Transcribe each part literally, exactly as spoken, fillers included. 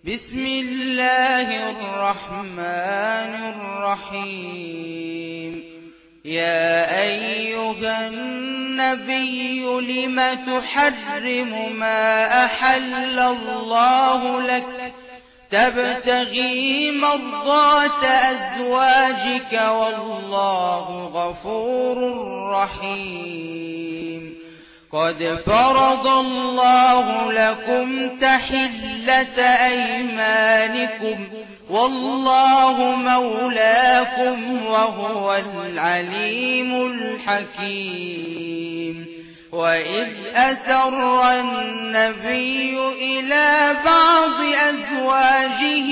بسم الله الرحمن الرحيم. يا أيها النبي لم تحرم ما أحل الله لك تبتغي مرضات أزواجك والله غفور رحيم. قد فرض الله لكم تحلة أيمانكم والله مولاكم وهو العليم الحكيم. وإذ أسر النبي إلى بعض أزواجه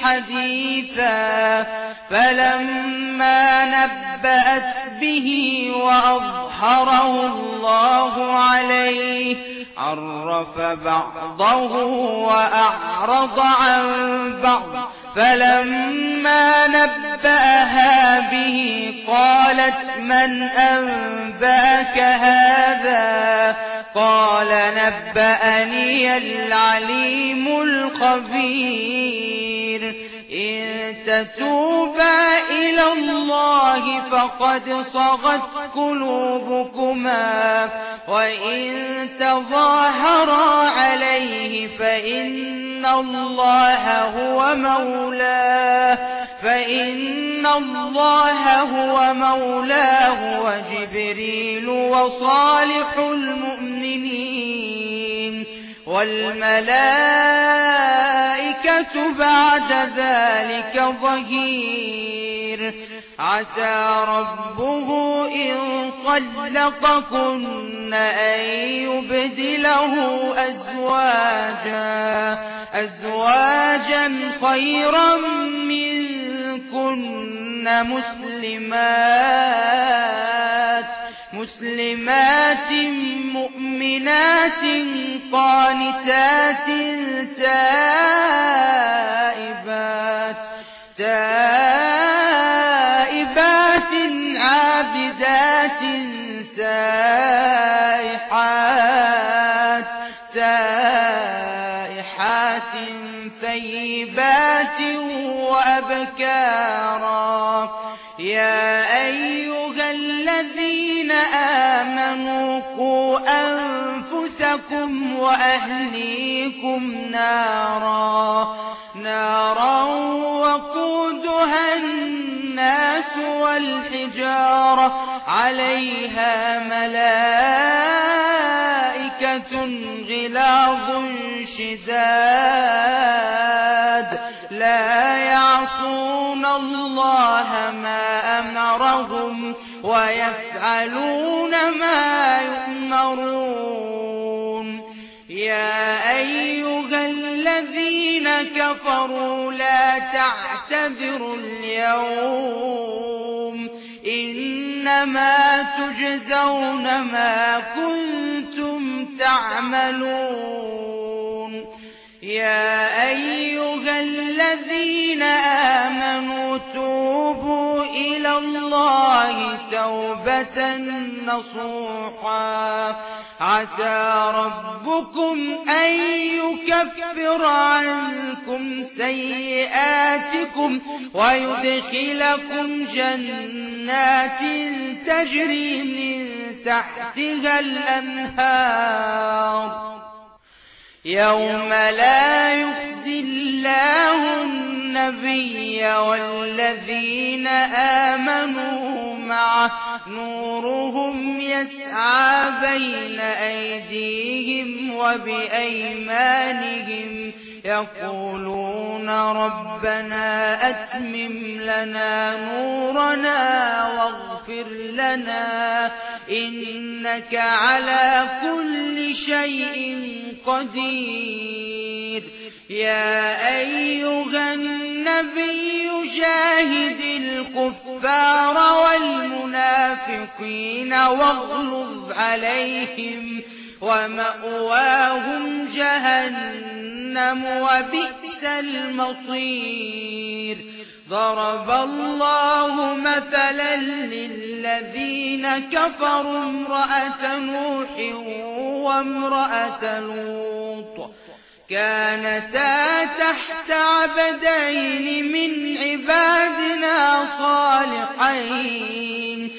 حديثا فلما نبأت به وأظهره الله عليه عرف بعضه وأعرض عن بعض. فلما نبأها به قالت من أنبأك هذا؟ قال نبأني العليم الخبير. إن تتوبا إلى الله فقد صغت قلوبكما وإن تظاهرا عليه فإن الله هو مولاه فإن الله هو مولاه وجبريل وصالح المؤمنين والملائكة بعد ذلك ظهير. عسى ربه إن طلقكن أن يبدله أزواجا أزواجا خيرا منكن مسلمات مسلمات مؤمنات قانتات تائبات تائبات عابدات سائحات سائحات ثيبات وأبكارا. يا أيها الذين آمنوا قوا أنفسكم وأهليكم نارا نارا وقودها الناس والحجارة عليها ملائكة غلاظ شداد لا يعصون الله ما أمرهم ويفعلون ما يؤمرون. يا أيها الذين كفروا لا تعتذروا اليوم إنما تجزون ما كنتم تعملون. يا أيها الذين آمنوا توبوا إلى الله توبة نصوحا عسى ربكم أن يكفر عنكم سيئاتكم ويدخلكم جنات تجري من تحتها الأنهار يوم لا يخزي الله النبي والذين آمنوا معه نورهم يسعى بين أيديهم وبأيمانهم يقولون ربنا أتمم لنا نورنا واغفر لنا إنك على كل شيء قدير. يا أيها النبي جاهد الكفار والمنافقين واغلظ عليهم ومأواهم جهنم وبئس المصير. ضرب الله مثلا للذين كفروا امرأة نوح وامرأة لوط كانتا تحت عبدين من عبادنا صالحين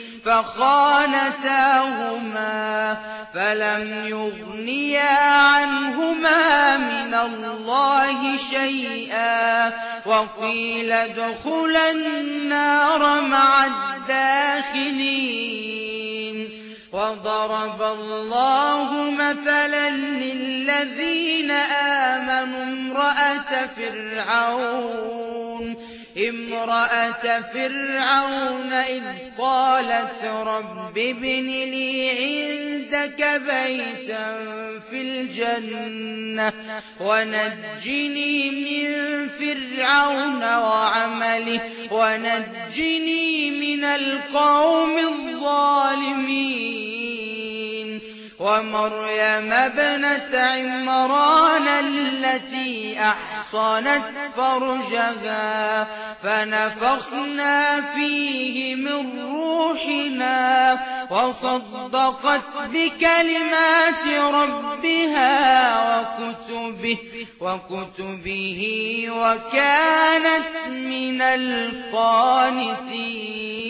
فخانتاهما فلم يغنيا عنهما من الله شيئا وقيل ادخلا النار مع الداخلين. وضرب الله مثلا للذين آمنوا امرأة فرعون امرأة فرعون إذ قالت رب ابن لي عندك بيتا في الجنة ونجني من فرعون وعمله ونجني من القوم الظالمين. ومريم ابنة عمران التي أحصنت فرجها فنفخنا فيه من روحنا وصدقت بكلمات ربها وكتبه, وكتبه وكانت من القانتين.